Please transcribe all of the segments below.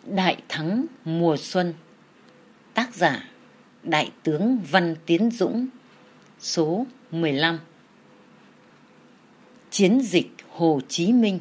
Đại thắng mùa xuân. Tác giả Đại tướng Văn Tiến Dũng. Số 15. Chiến dịch Hồ Chí Minh.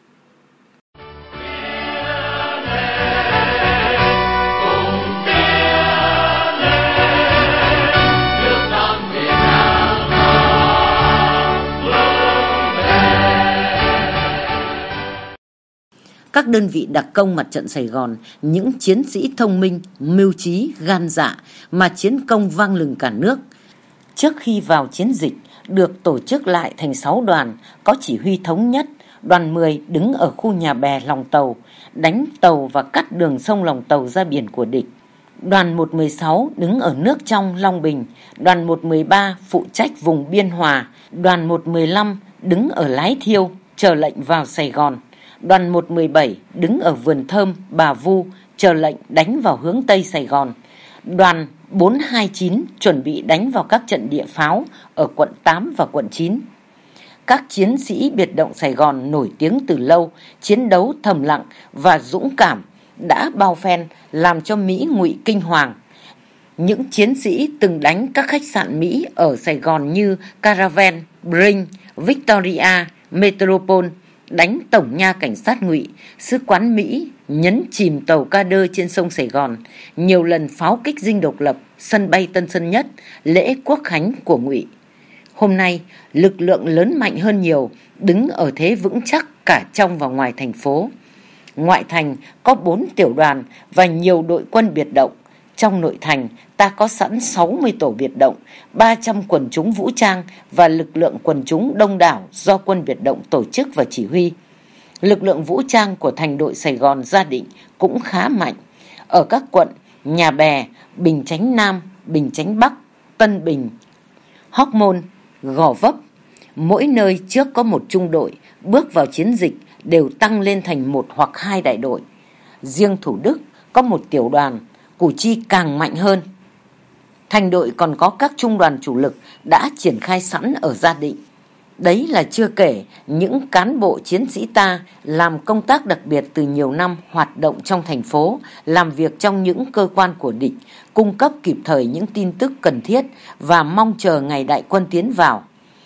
Các đơn vị đặc công mặt trận Sài Gòn, những chiến sĩ thông minh, mưu trí, gan dạ mà chiến công vang lừng cả nước. Trước khi vào chiến dịch, được tổ chức lại thành 6 đoàn, có chỉ huy thống nhất. Đoàn 10 đứng ở khu nhà bè lòng tàu, đánh tàu và cắt đường sông lòng tàu ra biển của địch. Đoàn 116 đứng ở nước trong Long Bình. Đoàn 113 phụ trách vùng Biên Hòa. Đoàn 115 đứng ở Lái Thiêu, chờ lệnh vào Sài Gòn. Đoàn 117 đứng ở Vườn Thơm, Bà Vu, chờ lệnh đánh vào hướng Tây Sài Gòn. Đoàn 429 chuẩn bị đánh vào các trận địa pháo ở quận 8 và quận 9. Các chiến sĩ biệt động Sài Gòn nổi tiếng từ lâu, chiến đấu thầm lặng và dũng cảm, đã bao phen làm cho Mỹ ngụy kinh hoàng. Những chiến sĩ từng đánh các khách sạn Mỹ ở Sài Gòn như Caravan, Bring, Victoria, Metropole, đánh tổng nha cảnh sát ngụy, sứ quán Mỹ nhấn chìm tàu ca đơ trên sông Sài Gòn, nhiều lần pháo kích dinh độc lập, sân bay Tân Sơn Nhất, lễ quốc khánh của ngụy. Hôm nay, lực lượng lớn mạnh hơn nhiều, đứng ở thế vững chắc cả trong và ngoài thành phố. Ngoại thành có 4 tiểu đoàn và nhiều đội quân biệt động. Trong nội thành, ta có sẵn 60 tổ biệt động, 300 quần chúng vũ trang và lực lượng quần chúng đông đảo do quân biệt động tổ chức và chỉ huy. Lực lượng vũ trang của thành đội Sài Gòn Gia Định cũng khá mạnh. Ở các quận Nhà Bè, Bình Chánh Nam, Bình Chánh Bắc, Tân Bình, Hóc Môn, Gò Vấp, mỗi nơi trước có một trung đội, bước vào chiến dịch đều tăng lên thành 1 hoặc 2 đại đội. Riêng Thủ Đức có một tiểu đoàn, Củ Chi càng mạnh hơn. Thành đội còn có các trung đoàn chủ lực đã triển khai sẵn ở Gia Định. Đấy là chưa kể những cán bộ chiến sĩ ta làm công tác đặc biệt từ nhiều năm hoạt động trong thành phố, làm việc trong những cơ quan của địch, cung cấp kịp thời những tin tức cần thiết và mong chờ ngày đại quân tiến vào.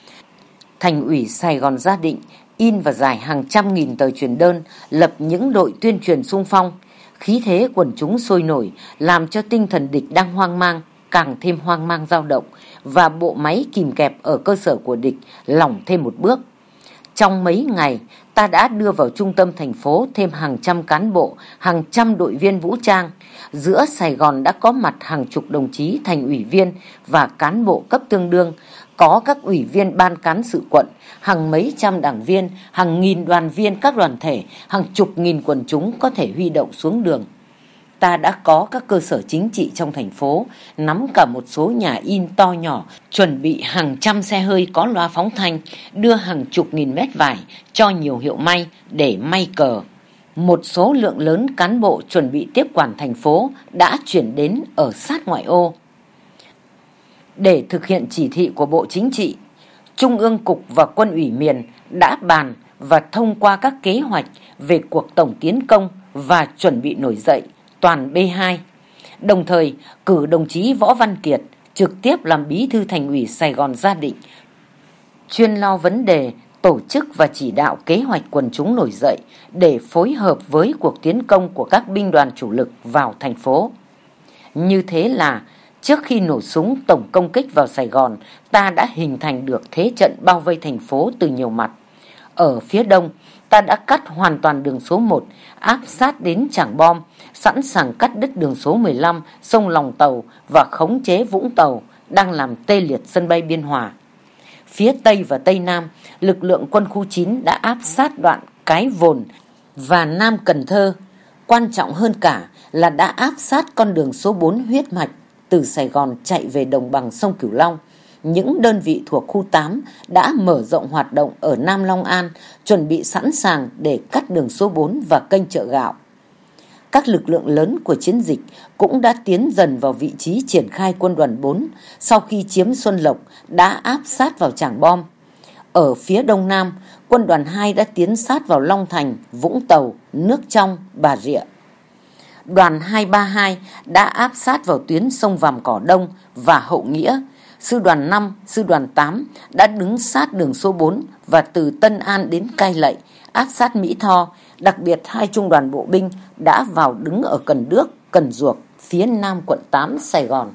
Thành ủy Sài Gòn Gia Định in và giải hàng trăm nghìn tờ truyền đơn, lập những đội tuyên truyền xung phong. Khí thế quần chúng sôi nổi làm cho tinh thần địch đang hoang mang càng thêm hoang mang dao động, và bộ máy kìm kẹp ở cơ sở của địch lỏng thêm một bước. Trong mấy ngày, ta đã đưa vào trung tâm thành phố thêm hàng trăm cán bộ, hàng trăm đội viên vũ trang. Giữa Sài Gòn đã có mặt hàng chục đồng chí thành ủy viên và cán bộ cấp tương đương, có các ủy viên ban cán sự quận, hàng mấy trăm đảng viên, hàng nghìn đoàn viên các đoàn thể, hàng chục nghìn quần chúng có thể huy động xuống đường. Ta đã có các cơ sở chính trị trong thành phố, nắm cả một số nhà in to nhỏ, chuẩn bị hàng trăm xe hơi có loa phóng thanh, đưa hàng chục nghìn mét vải cho nhiều hiệu may để may cờ. Một số lượng lớn cán bộ chuẩn bị tiếp quản thành phố đã chuyển đến ở sát ngoại ô. Để thực hiện chỉ thị của Bộ Chính trị, Trung ương Cục và Quân ủy miền đã bàn và thông qua các kế hoạch về cuộc tổng tiến công và chuẩn bị nổi dậy toàn B2, đồng thời cử đồng chí Võ Văn Kiệt trực tiếp làm bí thư thành ủy Sài Gòn Gia Định, chuyên lo vấn đề tổ chức và chỉ đạo kế hoạch quần chúng nổi dậy để phối hợp với cuộc tiến công của các binh đoàn chủ lực vào thành phố. Như thế là trước khi nổ súng tổng công kích vào Sài Gòn, ta đã hình thành được thế trận bao vây thành phố từ nhiều mặt. Ở phía đông, ta đã cắt hoàn toàn đường số 1, áp sát đến Trảng Bom, sẵn sàng cắt đứt đường số 15, sông Lòng Tàu và khống chế Vũng Tàu, đang làm tê liệt sân bay Biên Hòa. Phía Tây và Tây Nam, lực lượng quân khu 9 đã áp sát đoạn Cái Vồn và Nam Cần Thơ. Quan trọng hơn cả là đã áp sát con đường số 4 huyết mạch từ Sài Gòn chạy về đồng bằng sông Cửu Long. Những đơn vị thuộc khu 8 đã mở rộng hoạt động ở Nam Long An, chuẩn bị sẵn sàng để cắt đường số 4 và kênh Chợ Gạo. Các lực lượng lớn của chiến dịch cũng đã tiến dần vào vị trí triển khai quân đoàn 4 sau khi chiếm Xuân Lộc, đã áp sát vào Trảng Bom. Ở phía đông nam, quân đoàn 2 đã tiến sát vào Long Thành, Vũng Tàu, Nước Trong, Bà Rịa. đoàn 232 đã áp sát vào tuyến sông Vàm Cỏ Đông và Hậu Nghĩa. Sư đoàn 5, sư đoàn 8 đã đứng sát đường số 4 và từ Tân An đến Cai Lậy, áp sát Mỹ Tho. Đặc biệt 2 trung đoàn bộ binh đã vào đứng ở Cần Đước, Cần Duộc, phía nam quận 8 Sài Gòn.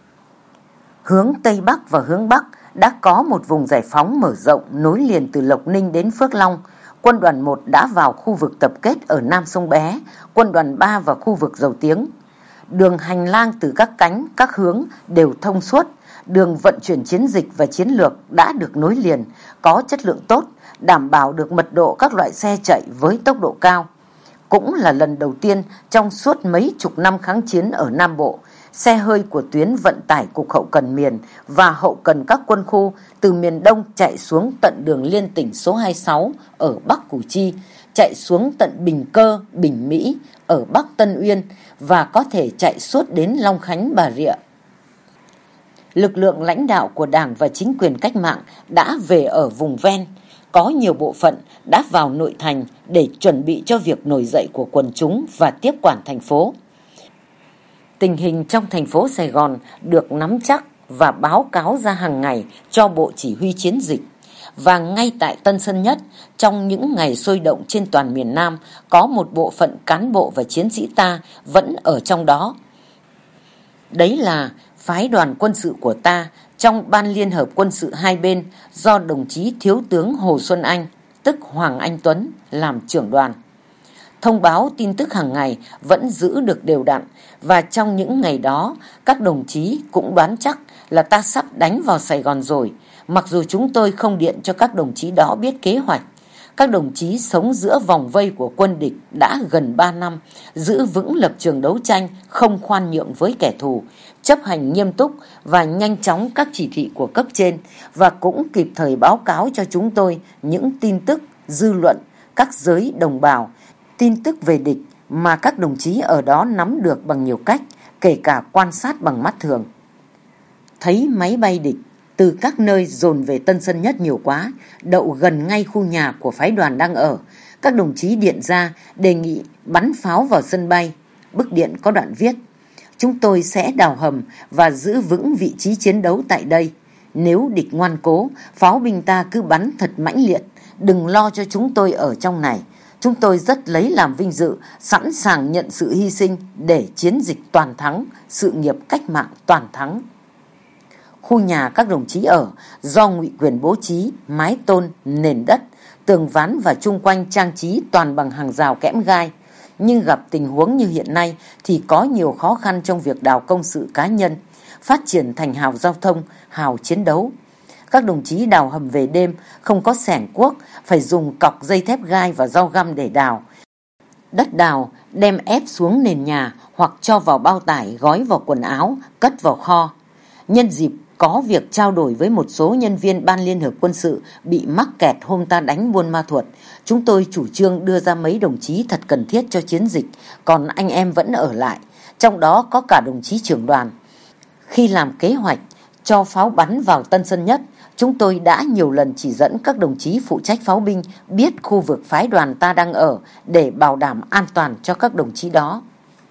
Hướng Tây Bắc và hướng Bắc đã có một vùng giải phóng mở rộng nối liền từ Lộc Ninh đến Phước Long. Quân đoàn 1 đã vào khu vực tập kết ở Nam Sông Bé, quân đoàn 3 vào khu vực Dầu Tiếng. Đường hành lang từ các cánh, các hướng đều thông suốt. Đường vận chuyển chiến dịch và chiến lược đã được nối liền, có chất lượng tốt, đảm bảo được mật độ các loại xe chạy với tốc độ cao. Cũng là lần đầu tiên trong suốt mấy chục năm kháng chiến ở Nam Bộ, xe hơi của tuyến vận tải Cục Hậu cần miền và hậu cần các quân khu từ miền Đông chạy xuống tận đường liên tỉnh số 26 ở Bắc Củ Chi, chạy xuống tận Bình Cơ, Bình Mỹ ở Bắc Tân Uyên và có thể chạy suốt đến Long Khánh, Bà Rịa. Lực lượng lãnh đạo của Đảng và chính quyền cách mạng đã về ở vùng ven, có nhiều bộ phận đã vào nội thành để chuẩn bị cho việc nổi dậy của quần chúng và tiếp quản thành phố. Tình hình trong thành phố Sài Gòn được nắm chắc và báo cáo ra hàng ngày cho Bộ Chỉ huy Chiến dịch. Và ngay tại Tân Sơn Nhất, trong những ngày sôi động trên toàn miền Nam, có một bộ phận cán bộ và chiến sĩ ta vẫn ở trong đó. Đấy là phái đoàn quân sự của ta trong Ban Liên hợp quân sự hai bên do đồng chí Thiếu tướng Hồ Xuân Anh, tức Hoàng Anh Tuấn, làm trưởng đoàn. Thông báo tin tức hàng ngày vẫn giữ được đều đặn, và trong những ngày đó, các đồng chí cũng đoán chắc là ta sắp đánh vào Sài Gòn rồi, mặc dù chúng tôi không điện cho các đồng chí đó biết kế hoạch. Các đồng chí sống giữa vòng vây của quân địch đã gần 3 năm, giữ vững lập trường đấu tranh, không khoan nhượng với kẻ thù, chấp hành nghiêm túc và nhanh chóng các chỉ thị của cấp trên, và cũng kịp thời báo cáo cho chúng tôi những tin tức, dư luận, các giới đồng bào, tin tức về địch mà các đồng chí ở đó nắm được bằng nhiều cách, kể cả quan sát bằng mắt thường. Thấy máy bay địch từ các nơi dồn về Tân Sơn Nhất nhiều quá, đậu gần ngay khu nhà của phái đoàn đang ở, các đồng chí điện ra đề nghị bắn pháo vào sân bay. Bức điện có đoạn viết: chúng tôi sẽ đào hầm và giữ vững vị trí chiến đấu tại đây. Nếu địch ngoan cố, pháo binh ta cứ bắn thật mãnh liệt, đừng lo cho chúng tôi ở trong này. Chúng tôi rất lấy làm vinh dự, sẵn sàng nhận sự hy sinh để chiến dịch toàn thắng, sự nghiệp cách mạng toàn thắng. Khu nhà các đồng chí ở do Ngụy Quyền bố trí, mái tôn, nền đất, tường ván và chung quanh trang trí toàn bằng hàng rào kẽm gai. Nhưng gặp tình huống như hiện nay thì có nhiều khó khăn trong việc đào công sự cá nhân, phát triển thành hào giao thông, hào chiến đấu. Các đồng chí đào hầm về đêm, không có xẻng cuốc, phải dùng cọc dây thép gai và dao găm để đào. Đất đào đem ép xuống nền nhà hoặc cho vào bao tải gói vào quần áo, cất vào kho. Nhân dịp có việc trao đổi với một số nhân viên Ban Liên hợp quân sự bị mắc kẹt hôm ta đánh Buôn Ma Thuột, chúng tôi chủ trương đưa ra mấy đồng chí thật cần thiết cho chiến dịch, còn anh em vẫn ở lại, trong đó có cả đồng chí trưởng đoàn. Khi làm kế hoạch cho pháo bắn vào Tân Sơn Nhất, chúng tôi đã nhiều lần chỉ dẫn các đồng chí phụ trách pháo binh biết khu vực phái đoàn ta đang ở để bảo đảm an toàn cho các đồng chí đó.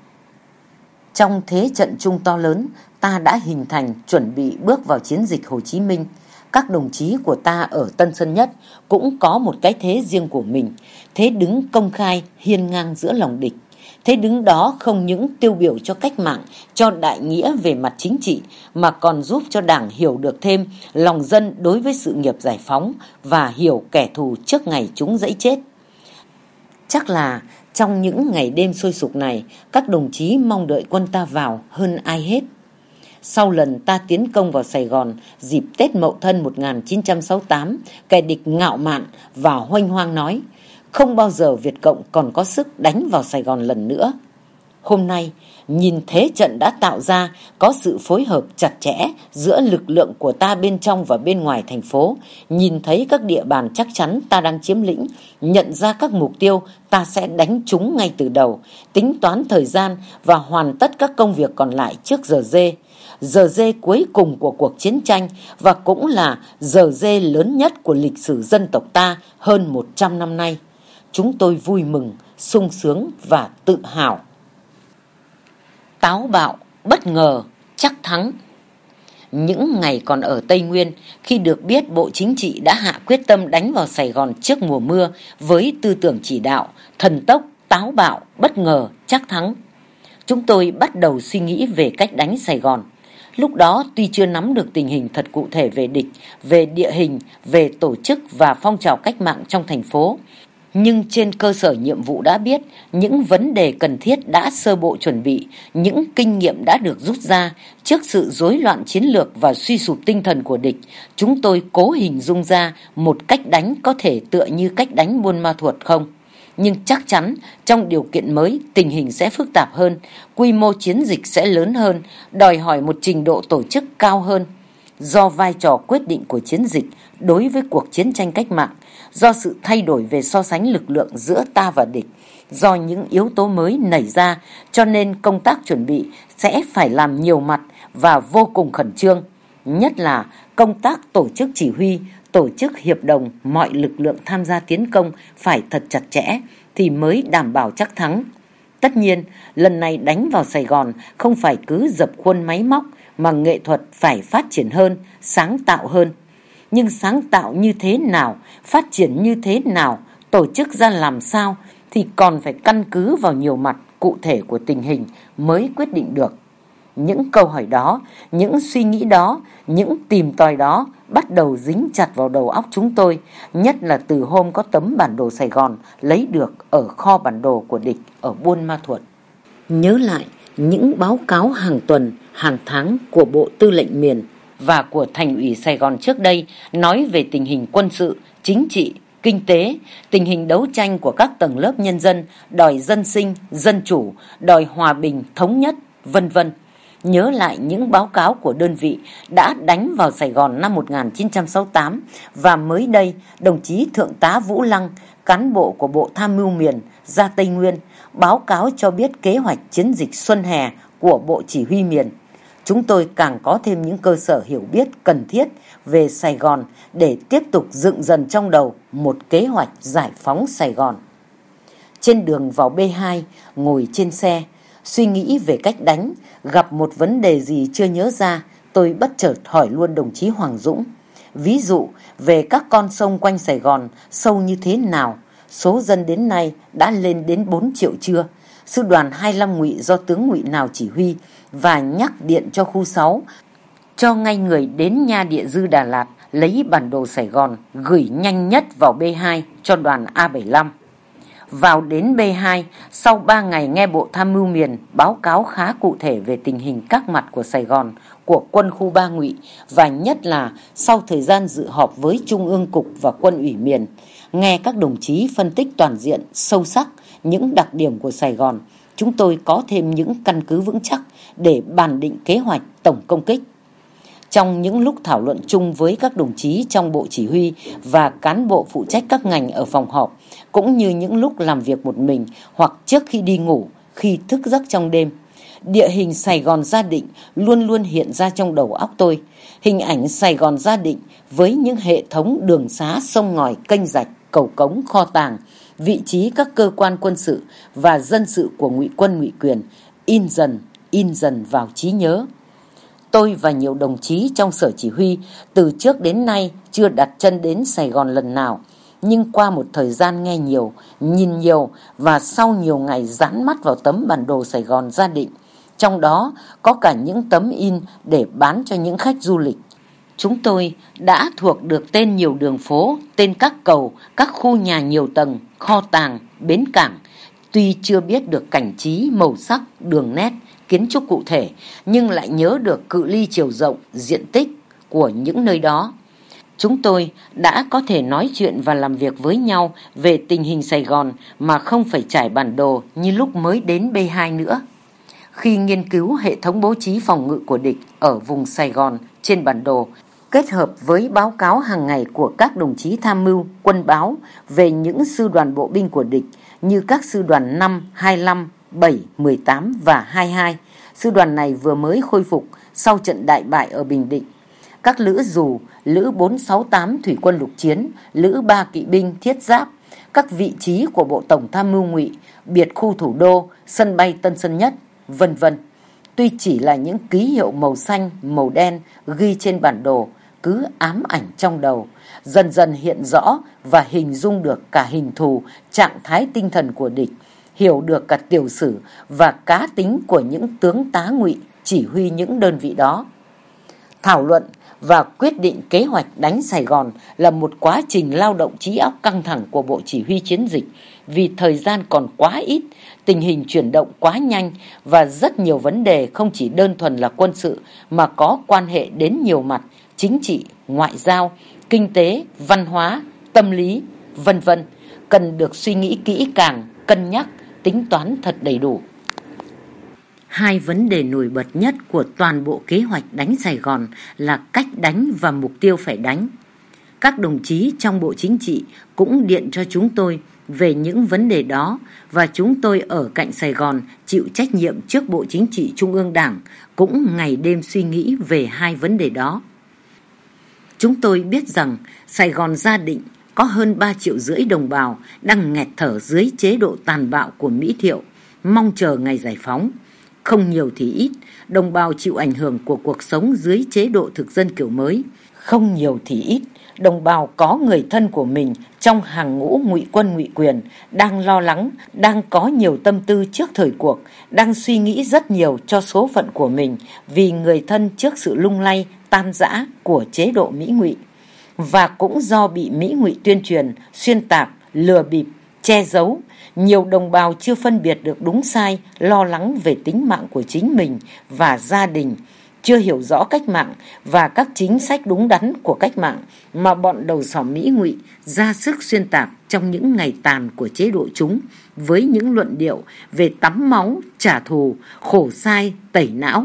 Trong thế trận chung to lớn, ta đã hình thành chuẩn bị bước vào chiến dịch Hồ Chí Minh. Các đồng chí của ta ở Tân Sơn Nhất cũng có một cái thế riêng của mình, thế đứng công khai hiên ngang giữa lòng địch. Thế đứng đó không những tiêu biểu cho cách mạng, cho đại nghĩa về mặt chính trị, mà còn giúp cho Đảng hiểu được thêm lòng dân đối với sự nghiệp giải phóng và hiểu kẻ thù trước ngày chúng dẫy chết. Chắc là trong những ngày đêm sôi sục này, các đồng chí mong đợi quân ta vào hơn ai hết. Sau lần ta tiến công vào Sài Gòn dịp Tết Mậu Thân 1968, kẻ địch ngạo mạn và huênh hoang nói không bao giờ Việt Cộng còn có sức đánh vào Sài Gòn lần nữa. Hôm nay, nhìn thế trận đã tạo ra có sự phối hợp chặt chẽ giữa lực lượng của ta bên trong và bên ngoài thành phố, nhìn thấy các địa bàn chắc chắn ta đang chiếm lĩnh, nhận ra các mục tiêu ta sẽ đánh chúng ngay từ đầu, tính toán thời gian và hoàn tất các công việc còn lại trước giờ dê. Giờ dê cuối cùng của cuộc chiến tranh và cũng là giờ dê lớn nhất của lịch sử dân tộc ta hơn 100 năm nay. Chúng tôi vui mừng, sung sướng và tự hào. táo bạo, bất ngờ, chắc thắng. Những ngày còn ở Tây Nguyên, khi được biết Bộ Chính trị đã hạ quyết tâm đánh vào Sài Gòn trước mùa mưa với tư tưởng chỉ đạo thần tốc, táo bạo, bất ngờ, chắc thắng, chúng tôi bắt đầu suy nghĩ về cách đánh Sài Gòn. Lúc đó tuy chưa nắm được tình hình thật cụ thể về địch, về địa hình, về tổ chức và phong trào cách mạng trong thành phố, nhưng trên cơ sở nhiệm vụ đã biết, những vấn đề cần thiết đã sơ bộ chuẩn bị, những kinh nghiệm đã được rút ra trước sự rối loạn chiến lược và suy sụp tinh thần của địch, chúng tôi cố hình dung ra một cách đánh có thể tựa như cách đánh Buôn Ma Thuột không? Nhưng chắc chắn trong điều kiện mới tình hình sẽ phức tạp hơn, quy mô chiến dịch sẽ lớn hơn, đòi hỏi một trình độ tổ chức cao hơn. Do vai trò quyết định của chiến dịch đối với cuộc chiến tranh cách mạng, do sự thay đổi về so sánh lực lượng giữa ta và địch, do những yếu tố mới nảy ra, cho nên công tác chuẩn bị sẽ phải làm nhiều mặt và vô cùng khẩn trương. Nhất là công tác tổ chức chỉ huy, tổ chức hiệp đồng mọi lực lượng tham gia tiến công phải thật chặt chẽ thì mới đảm bảo chắc thắng. Tất nhiên, lần này đánh vào Sài Gòn không phải cứ dập khuôn máy móc mà nghệ thuật phải phát triển hơn, sáng tạo hơn. Nhưng sáng tạo như thế nào, phát triển như thế nào, tổ chức ra làm sao thì còn phải căn cứ vào nhiều mặt cụ thể của tình hình mới quyết định được. Những câu hỏi đó, những suy nghĩ đó, những tìm tòi đó bắt đầu dính chặt vào đầu óc chúng tôi, nhất là từ hôm có tấm bản đồ Sài Gòn lấy được ở kho bản đồ của địch ở Buôn Ma Thuột. Nhớ lại những báo cáo hàng tuần, hàng tháng của Bộ Tư lệnh Miền và của Thành ủy Sài Gòn trước đây nói về tình hình quân sự, chính trị, kinh tế, tình hình đấu tranh của các tầng lớp nhân dân, đòi dân sinh, dân chủ, đòi hòa bình, thống nhất, vân vân. Nhớ lại những báo cáo của đơn vị đã đánh vào Sài Gòn năm 1968 và mới đây đồng chí Thượng tá Vũ Lăng, cán bộ của Bộ Tham mưu Miền ra Tây Nguyên, báo cáo cho biết kế hoạch chiến dịch xuân hè của Bộ Chỉ huy Miền. Chúng tôi càng có thêm những cơ sở hiểu biết cần thiết về Sài Gòn để tiếp tục dựng dần trong đầu một kế hoạch giải phóng Sài Gòn. Trên đường vào B2, ngồi trên xe, suy nghĩ về cách đánh, gặp một vấn đề gì chưa nhớ ra, tôi bất chợt hỏi luôn đồng chí Hoàng Dũng. Ví dụ về các con sông quanh Sài Gòn sâu như thế nào, số dân đến nay đã lên đến 4 triệu chưa? Sư đoàn 25 Ngụy do tướng Ngụy nào chỉ huy, và nhắc điện cho khu 6 cho ngay người đến nha địa dư Đà Lạt lấy bản đồ Sài Gòn gửi nhanh nhất vào B2 cho đoàn A75. Vào đến B2, sau 3 ngày nghe Bộ Tham mưu Miền báo cáo khá cụ thể về tình hình các mặt của Sài Gòn, của quân khu 3 Ngụy, và nhất là sau thời gian dự họp với Trung ương Cục và Quân ủy Miền, nghe các đồng chí phân tích toàn diện, sâu sắc những đặc điểm của Sài Gòn, chúng tôi có thêm những căn cứ vững chắc để bàn định kế hoạch tổng công kích. Trong những lúc thảo luận chung với các đồng chí trong Bộ Chỉ huy và cán bộ phụ trách các ngành ở phòng họp, cũng như những lúc làm việc một mình hoặc trước khi đi ngủ, khi thức giấc trong đêm, địa hình Sài Gòn Gia Định luôn luôn hiện ra trong đầu óc tôi. Hình ảnh Sài Gòn Gia Định với những hệ thống đường xá, sông ngòi, kênh rạch, cầu cống, kho tàng, vị trí các cơ quan quân sự và dân sự của Ngụy quân Ngụy quyền in dần vào trí nhớ. Tôi và nhiều đồng chí trong sở chỉ huy từ trước đến nay chưa đặt chân đến Sài Gòn lần nào, nhưng qua một thời gian nghe nhiều, nhìn nhiều và sau nhiều ngày dán mắt vào tấm bản đồ Sài Gòn Gia Định, trong đó có cả những tấm in để bán cho những khách du lịch, chúng tôi đã thuộc được tên nhiều đường phố, tên các cầu, các khu nhà nhiều tầng, kho tàng, bến cảng. Tuy chưa biết được cảnh trí, màu sắc, đường nét, kiến trúc cụ thể, nhưng lại nhớ được cự ly, chiều rộng, diện tích của những nơi đó. Chúng tôi đã có thể nói chuyện và làm việc với nhau về tình hình Sài Gòn mà không phải trải bản đồ như lúc mới đến B2 nữa. Khi nghiên cứu hệ thống bố trí phòng ngự của địch ở vùng Sài Gòn trên bản đồ, kết hợp với báo cáo hàng ngày của các đồng chí tham mưu, quân báo về những sư đoàn bộ binh của địch như các sư đoàn 5, 25, 7, 18 và 22. Sư đoàn này vừa mới khôi phục sau trận đại bại ở Bình Định. Các lữ dù, lữ 468 thủy quân lục chiến, lữ 3 kỵ binh thiết giáp, các vị trí của Bộ Tổng Tham mưu Ngụy, biệt khu thủ đô, sân bay Tân Sơn Nhất, vân vân. tuy chỉ là những ký hiệu màu xanh, màu đen ghi trên bản đồ, cứ ám ảnh trong đầu, dần dần hiện rõ và hình dung được cả hình thù, trạng thái tinh thần của địch, hiểu được cả tiểu sử và cá tính của những tướng tá Ngụy chỉ huy những đơn vị đó. Thảo luận và quyết định kế hoạch đánh Sài Gòn là một quá trình lao động trí óc căng thẳng của Bộ Chỉ huy chiến dịch, vì thời gian còn quá ít, tình hình chuyển động quá nhanh và rất nhiều vấn đề không chỉ đơn thuần là quân sự mà có quan hệ đến nhiều mặt: chính trị, ngoại giao, kinh tế, văn hóa, tâm lý, vân vân, cần được suy nghĩ kỹ càng, cân nhắc, tính toán thật đầy đủ. Hai vấn đề nổi bật nhất của toàn bộ kế hoạch đánh Sài Gòn là cách đánh và mục tiêu phải đánh. Các đồng chí trong Bộ Chính trị cũng điện cho chúng tôi về những vấn đề đó, và chúng tôi ở cạnh Sài Gòn chịu trách nhiệm trước Bộ Chính trị Trung ương Đảng cũng ngày đêm suy nghĩ về hai vấn đề đó. Chúng tôi biết rằng Sài Gòn Gia Định có hơn 3,5 triệu đồng bào đang nghẹt thở dưới chế độ tàn bạo của Mỹ Thiệu, mong chờ ngày giải phóng. Không nhiều thì ít, đồng bào chịu ảnh hưởng của cuộc sống dưới chế độ thực dân kiểu mới. Không nhiều thì ít, đồng bào có người thân của mình trong hàng ngũ ngụy quân ngụy quyền, đang lo lắng, đang có nhiều tâm tư trước thời cuộc, đang suy nghĩ rất nhiều cho số phận của mình vì người thân trước sự lung lay, tan rã của chế độ Mỹ Ngụy. Và cũng do bị Mỹ Ngụy tuyên truyền, xuyên tạc, lừa bịp, che giấu, nhiều đồng bào chưa phân biệt được đúng sai, lo lắng về tính mạng của chính mình và gia đình, chưa hiểu rõ cách mạng và các chính sách đúng đắn của cách mạng mà bọn đầu sỏ Mỹ Ngụy ra sức xuyên tạc trong những ngày tàn của chế độ chúng, với những luận điệu về tắm máu, trả thù, khổ sai, tẩy não.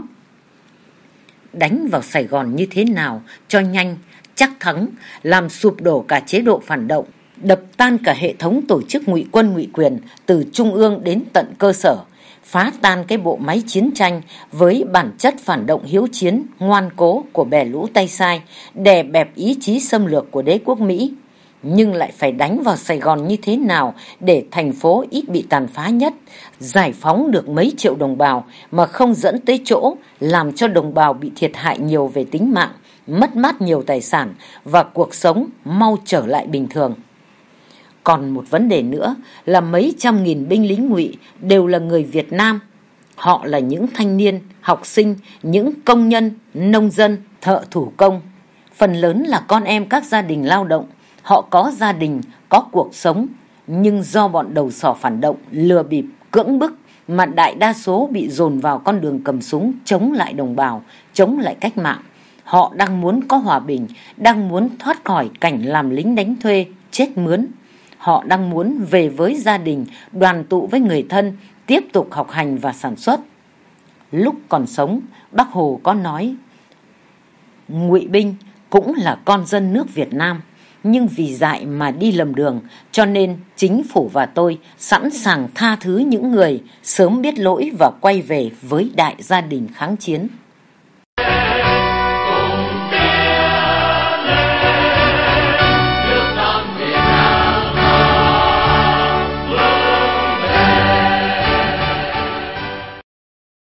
Đánh vào Sài Gòn như thế nào cho nhanh, chắc thắng, làm sụp đổ cả chế độ phản động, đập tan cả hệ thống tổ chức ngụy quân ngụy quyền từ trung ương đến tận cơ sở, phá tan cái bộ máy chiến tranh với bản chất phản động hiếu chiến, ngoan cố của bè lũ tay sai, đè bẹp ý chí xâm lược của đế quốc Mỹ. Nhưng lại phải đánh vào Sài Gòn như thế nào để thành phố ít bị tàn phá nhất, giải phóng được mấy triệu đồng bào mà không dẫn tới chỗ làm cho đồng bào bị thiệt hại nhiều về tính mạng, mất mát nhiều tài sản và cuộc sống mau trở lại bình thường. Còn một vấn đề nữa là mấy trăm nghìn binh lính Ngụy đều là người Việt Nam. Họ là những thanh niên, học sinh, những công nhân, nông dân, thợ thủ công. Phần lớn là con em các gia đình lao động. Họ có gia đình, có cuộc sống, nhưng do bọn đầu sỏ phản động, lừa bịp, cưỡng bức mà đại đa số bị dồn vào con đường cầm súng chống lại đồng bào, chống lại cách mạng. Họ đang muốn có hòa bình, đang muốn thoát khỏi cảnh làm lính đánh thuê, chết mướn. Họ đang muốn về với gia đình, đoàn tụ với người thân, tiếp tục học hành và sản xuất. Lúc còn sống, Bác Hồ có nói: Ngụy binh cũng là con dân nước Việt Nam, nhưng vì dại mà đi lầm đường, cho nên chính phủ và tôi sẵn sàng tha thứ những người sớm biết lỗi và quay về với đại gia đình kháng chiến.